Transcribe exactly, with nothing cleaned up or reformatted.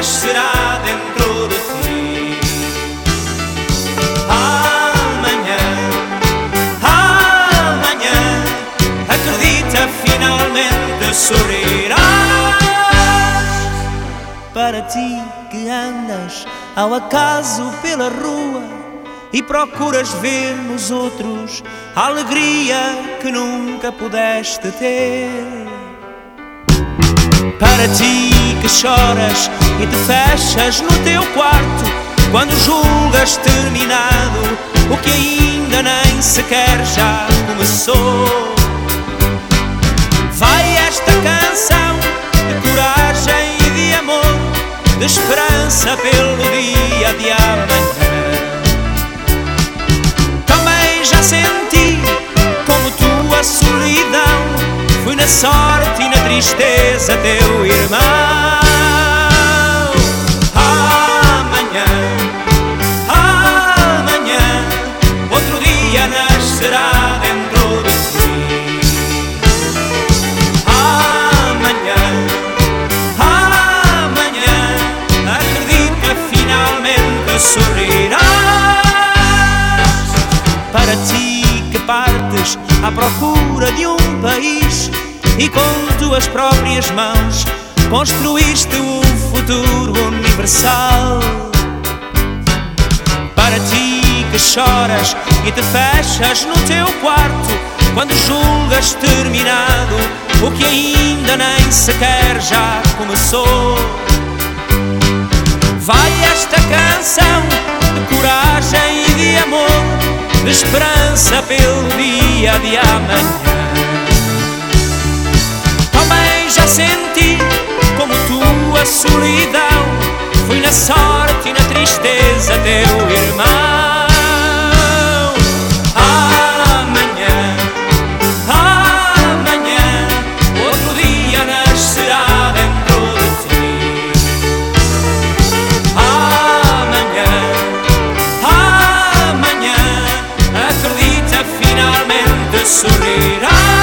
nascerá dentro de ti. Amanhã, amanhã, acredita, finalmente sorrirás. Para ti que andas ao acaso pela rua e procuras ver nos outros a alegria que nunca pudeste ter. Para ti que choras e te fechas no teu quarto quando julgas terminado o que ainda nem sequer já começou. Vai esta canção de coragem e de amor, de esperança pelo dia de amanhã. Também já senti como tua solidão, fui na sorte e na tristeza teu irmão. Amanhã, amanhã, outro dia nascerá dentro de ti. Amanhã, amanhã, acredita, finalmente sorrirás. Para ti que partes à procura de um país e com tuas próprias mãos construíste um futuro universal. Para ti que choras e te fechas no teu quarto quando julgas terminado o que ainda nem sequer já começou. Vai esta canção de coragem e de amor, de esperança pelo dia de amanhã. Também já senti como tua solidão, fui na sorte e na tristeza teu irmão. Amanhã, amanhã, outro dia nascerá dentro de ti. Amanhã, amanhã, acredita, finalmente sorrirás.